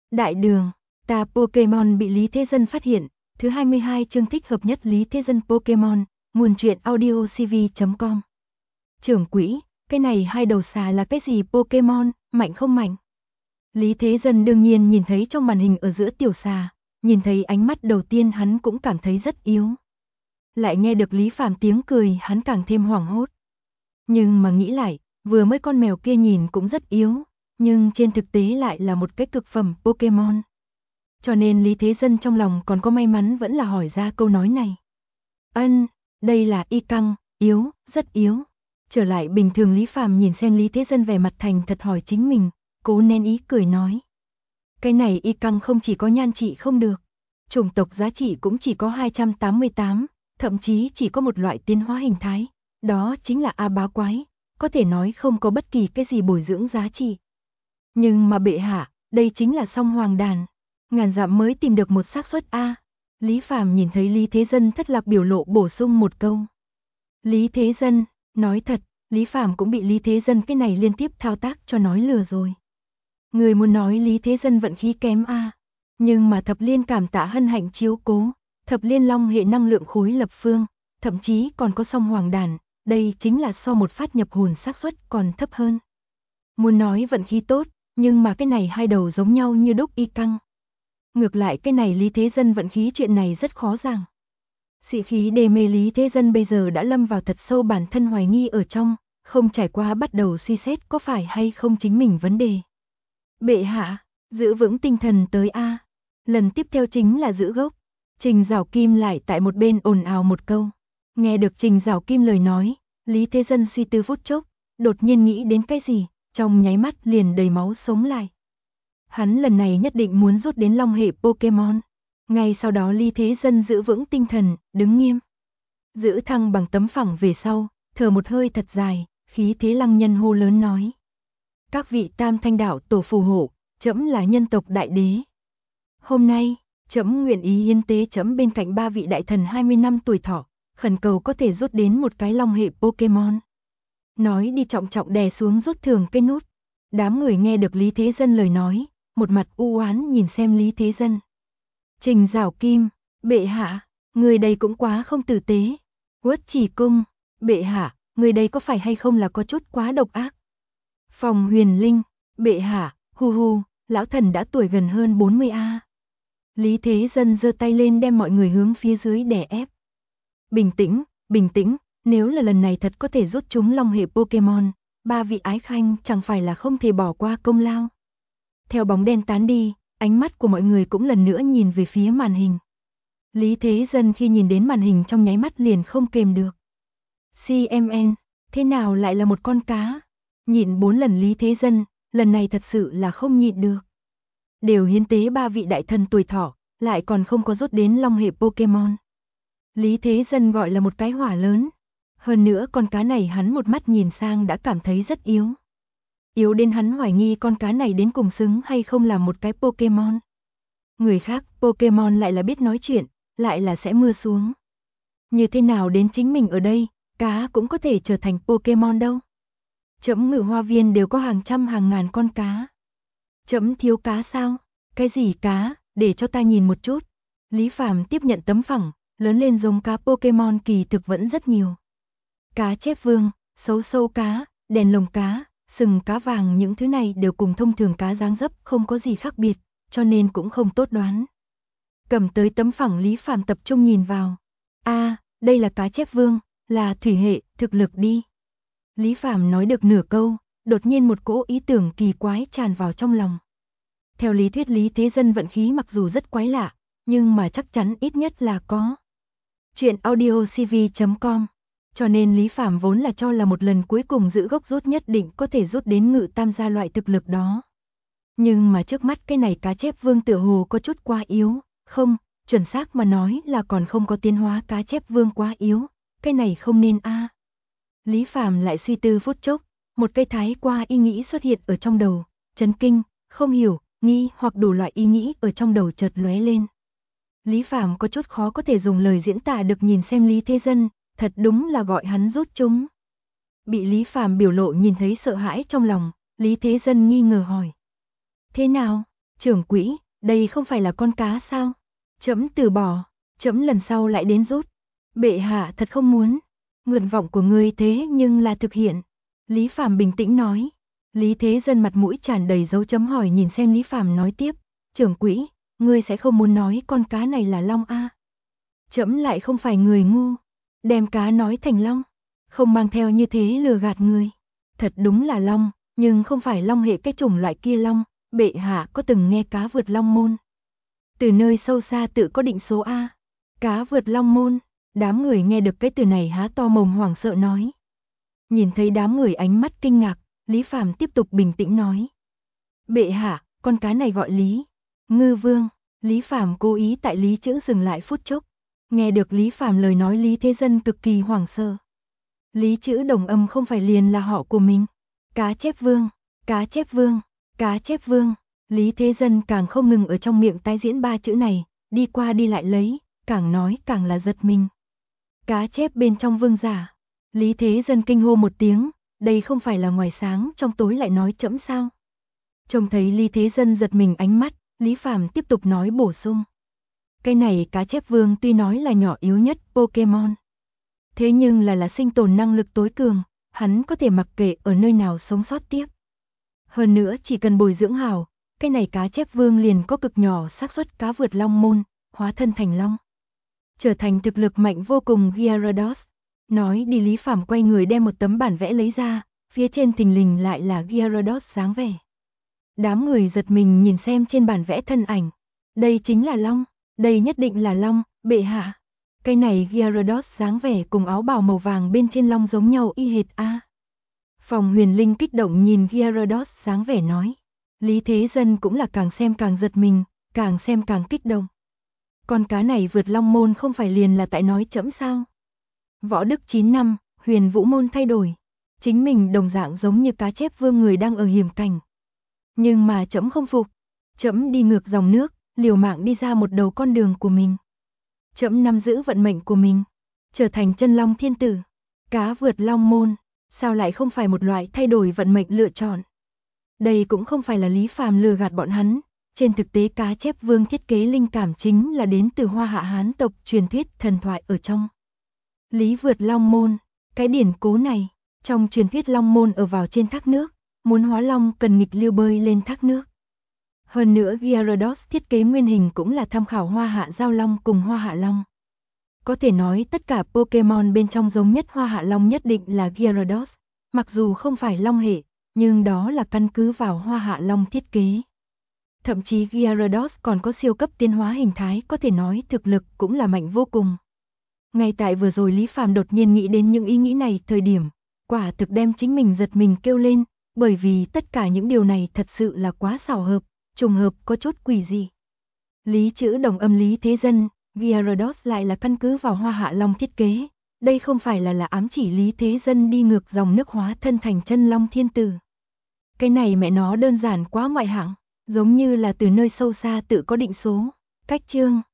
Đại đường, ta Pokemon bị Lý Thế Dân phát hiện. Thứ 22 chương thích hợp nhất Lý Thế Dân Pokemon. Nguồn truyện audiocv.com. Trưởng quỹ, cái này hai đầu xà là cái gì Pokemon, mạnh không mạnh? Lý Thế Dân đương nhiên nhìn thấy trong màn hình ở giữa tiểu xà, nhìn thấy ánh mắt đầu tiên hắn cũng cảm thấy rất yếu. Lại nghe được Lý Phàm tiếng cười hắn càng thêm hoảng hốt. Nhưng mà nghĩ lại, vừa mới con mèo kia nhìn cũng rất yếu, nhưng trên thực tế lại là một cái cực phẩm Pokemon. Cho nên Lý Thế Dân trong lòng còn có may mắn vẫn là hỏi ra câu nói này. Đây là y căng, yếu, rất yếu. Trở lại bình thường Lý Phàm nhìn xem Lý Thế Dân vẻ mặt thành thật hỏi chính mình, cố nén ý cười nói. Cái này y căng không chỉ có nhan trị không được, chủng tộc giá trị cũng chỉ có 288, thậm chí chỉ có một loại tiến hóa hình thái, đó chính là A báo quái, có thể nói không có bất kỳ cái gì bồi dưỡng giá trị. Nhưng mà bệ hạ, đây chính là song hoàng đàn, ngàn dặm mới tìm được một xác suất A. Lý Phàm nhìn thấy Lý Thế Dân thất lạc biểu lộ bổ sung một câu. Lý Thế Dân, nói thật, Lý Phàm cũng bị Lý Thế Dân cái này liên tiếp thao tác cho nói lừa rồi. Người muốn nói Lý Thế Dân vận khí kém A, nhưng mà thập liên cảm tạ hân hạnh chiếu cố, thập liên long hệ năng lượng khối lập phương, thậm chí còn có song hoàng đàn, đây chính là so một phát nhập hồn xác suất còn thấp hơn. Muốn nói vận khí tốt, nhưng mà cái này hai đầu giống nhau như đúc y căng. Ngược lại cái này Lý Thế Dân vận khí chuyện này rất khó giảng. Sĩ khí đê mê Lý Thế Dân bây giờ đã lâm vào thật sâu bản thân hoài nghi ở trong, không trải qua bắt đầu suy xét có phải hay không chính mình vấn đề. Bệ hạ, giữ vững tinh thần tới A. Lần tiếp theo chính là giữ gốc. Trình Giảo Kim lại tại một bên ồn ào một câu. Nghe được Trình Giảo Kim lời nói, Lý Thế Dân suy tư phút chốc, đột nhiên nghĩ đến cái gì, trong nháy mắt liền đầy máu sống lại. Hắn lần này nhất định muốn rút đến long hệ Pokemon. Ngay sau đó Lý Thế Dân giữ vững tinh thần, đứng nghiêm. Giữ thăng bằng tấm phẳng về sau, thở một hơi thật dài, khí thế lăng nhân hô lớn nói. Các vị tam thanh đạo tổ phù hộ, trẫm là nhân tộc đại đế. Hôm nay, trẫm nguyện ý hiến tế trẫm bên cạnh ba vị đại thần 20 năm tuổi thọ, khẩn cầu có thể rút đến một cái long hệ Pokemon. Nói đi trọng trọng đè xuống rút thường cái nút. Đám người nghe được Lý Thế Dân lời nói, một mặt u oán nhìn xem Lý Thế Dân. Trình Giảo Kim, bệ hạ, người đây cũng quá không tử tế. Uất Chỉ Cung, bệ hạ, người đây có phải hay không là có chút quá độc ác. Phòng Huyền Linh, bệ hạ, hu, lão thần đã tuổi gần hơn 40 A. Lý Thế Dân giơ tay lên đem mọi người hướng phía dưới đè ép. Bình tĩnh, nếu là lần này thật có thể rút chúng long hệ Pokemon, ba vị ái khanh chẳng phải là không thể bỏ qua công lao. Theo bóng đen tán đi, ánh mắt của mọi người cũng lần nữa nhìn về phía màn hình. Lý Thế Dân khi nhìn đến màn hình trong nháy mắt liền không kềm được. CMN, thế nào lại là một con cá? Nhịn 4 lần Lý Thế Dân, lần này thật sự là không nhịn được. Đều hiến tế ba vị đại thần tuổi thọ, lại còn không có rút đến long hệ Pokemon. Lý Thế Dân gọi là một cái hỏa lớn. Hơn nữa con cá này hắn một mắt nhìn sang đã cảm thấy rất yếu. Yếu đến hắn hoài nghi con cá này đến cùng xứng hay không là một cái Pokemon. Người khác Pokemon lại là biết nói chuyện, lại là sẽ mưa xuống. Như thế nào đến chính mình ở đây, cá cũng có thể trở thành Pokemon đâu. Trẫm Ngự Hoa Viên đều có hàng trăm hàng ngàn con cá. Trẫm thiếu cá sao? Cái gì cá, để cho ta nhìn một chút. Lý Phàm tiếp nhận tấm phẳng, lớn lên giống cá Pokemon kỳ thực vẫn rất nhiều. Cá chép vương, sấu sâu cá, đèn lồng cá, sừng cá vàng những thứ này đều cùng thông thường cá dáng dấp không có gì khác biệt, cho nên cũng không tốt đoán. Cầm tới tấm phẳng Lý Phàm tập trung nhìn vào. Đây là cá chép vương, là thủy hệ, thực lực đi. Lý Phàm nói được nửa câu, đột nhiên một cỗ ý tưởng kỳ quái tràn vào trong lòng. Theo lý thuyết Lý Thế Dân vận khí mặc dù rất quái lạ, nhưng mà chắc chắn ít nhất là có. Chuyện audiocv.com. Cho nên Lý Phàm vốn là cho là một lần cuối cùng giữ gốc rút nhất định có thể rút đến Ngự Tam gia loại thực lực đó. Nhưng mà trước mắt cái này cá chép vương tựa hồ có chút quá yếu, không, chuẩn xác mà nói là còn không có tiến hóa cá chép vương quá yếu, cái này không nên a. Lý Phàm lại suy tư phút chốc, một cái thái qua ý nghĩ xuất hiện ở trong đầu, chấn kinh, không hiểu, nghi hoặc đủ loại ý nghĩ ở trong đầu chợt lóe lên. Lý Phàm có chút khó có thể dùng lời diễn tả được nhìn xem Lý Thế Dân, thật đúng là gọi hắn rút chúng. Bị Lý Phàm biểu lộ nhìn thấy sợ hãi trong lòng, Lý Thế Dân nghi ngờ hỏi. Thế nào? Trưởng quỹ, đây không phải là con cá sao? Trẫm từ bỏ, trẫm lần sau lại đến rút. Bệ hạ thật không muốn. Nguyện vọng của ngươi thế nhưng là thực hiện. Lý Phàm bình tĩnh nói. Lý Thế Dân mặt mũi tràn đầy dấu chấm hỏi nhìn xem Lý Phàm nói tiếp. Trưởng quỹ, ngươi sẽ không muốn nói con cá này là long a? Trẫm lại không phải người ngu. Đem cá nói thành long. Không mang theo như thế lừa gạt người. Thật đúng là long, nhưng không phải long hệ cái chủng loại kia long. Bệ hạ có từng nghe cá vượt long môn? Từ nơi sâu xa tự có định số a. Cá vượt long môn. Đám người nghe được cái từ này há to mồm hoảng sợ nói. Nhìn thấy đám người ánh mắt kinh ngạc, Lý Phàm tiếp tục bình tĩnh nói. Bệ hạ, con cá này gọi Lý Ngư Vương. Lý Phàm cố ý tại Lý chữ dừng lại phút chốc. Nghe được Lý Phàm lời nói Lý Thế Dân cực kỳ hoảng sợ. Lý chữ đồng âm không phải liền là họ của mình. Cá chép vương, cá chép vương, cá chép vương. Lý Thế Dân càng không ngừng ở trong miệng tái diễn ba chữ này, đi qua đi lại lấy, càng nói càng là giật mình. Cá chép bên trong vương giả. Lý Thế Dân kinh hô một tiếng, đây không phải là ngoài sáng trong tối lại nói trẫm sao? Trông thấy Lý Thế Dân giật mình ánh mắt, Lý Phàm tiếp tục nói bổ sung. Cái này cá chép vương tuy nói là nhỏ yếu nhất Pokemon. Thế nhưng là sinh tồn năng lực tối cường, hắn có thể mặc kệ ở nơi nào sống sót tiếp. Hơn nữa chỉ cần bồi dưỡng hảo, cái này cá chép vương liền có cực nhỏ xác suất cá vượt long môn, hóa thân thành long. Trở thành thực lực mạnh vô cùng Gyarados. Nói đi Lý Phàm quay người đem một tấm bản vẽ lấy ra, phía trên thình lình lại là Gyarados dáng vẻ. Đám người giật mình nhìn xem trên bản vẽ thân ảnh. Đây chính là long, đây nhất định là long, bệ hạ. Cái này Gyarados dáng vẻ cùng áo bào màu vàng bên trên long giống nhau y hệt a. Phòng Huyền Linh kích động nhìn Gyarados dáng vẻ nói. Lý Thế Dân cũng là càng xem càng giật mình, càng xem càng kích động. Con cá này vượt long môn không phải liền là tại nói trẫm sao? Võ đức 9 năm, Huyền Vũ môn thay đổi. Chính mình đồng dạng giống như cá chép vương người đang ở hiểm cảnh. Nhưng mà trẫm không phục. Trẫm đi ngược dòng nước, liều mạng đi ra một đầu con đường của mình. Trẫm nắm giữ vận mệnh của mình, trở thành chân long thiên tử. Cá vượt long môn, sao lại không phải một loại thay đổi vận mệnh lựa chọn? Đây cũng không phải là Lý Phàm lừa gạt bọn hắn. Trên thực tế cá chép vương thiết kế linh cảm chính là đến từ Hoa Hạ Hán tộc truyền thuyết thần thoại ở trong. Lý vượt long môn, cái điển cố này, trong truyền thuyết long môn ở vào trên thác nước, muốn hóa long cần nghịch lưu bơi lên thác nước. Hơn nữa Gyarados thiết kế nguyên hình cũng là tham khảo Hoa Hạ Giao Long cùng Hoa Hạ Long. Có thể nói tất cả Pokemon bên trong giống nhất Hoa Hạ Long nhất định là Gyarados, mặc dù không phải long hệ, nhưng đó là căn cứ vào Hoa Hạ Long thiết kế. Thậm chí Gyarados còn có siêu cấp tiến hóa hình thái, có thể nói thực lực cũng là mạnh vô cùng. Ngay tại vừa rồi Lý Phàm đột nhiên nghĩ đến những ý nghĩ này thời điểm, quả thực đem chính mình giật mình kêu lên, bởi vì tất cả những điều này thật sự là quá xảo hợp, trùng hợp có chút quỷ dị. Lý chữ đồng âm Lý Thế Dân, Gyarados lại là căn cứ vào Hoa Hạ Long thiết kế, đây không phải là ám chỉ Lý Thế Dân đi ngược dòng nước hóa thân thành chân long thiên tử. Cái này mẹ nó đơn giản quá ngoại hạng, giống như là từ nơi sâu xa tự có định số. Cách chương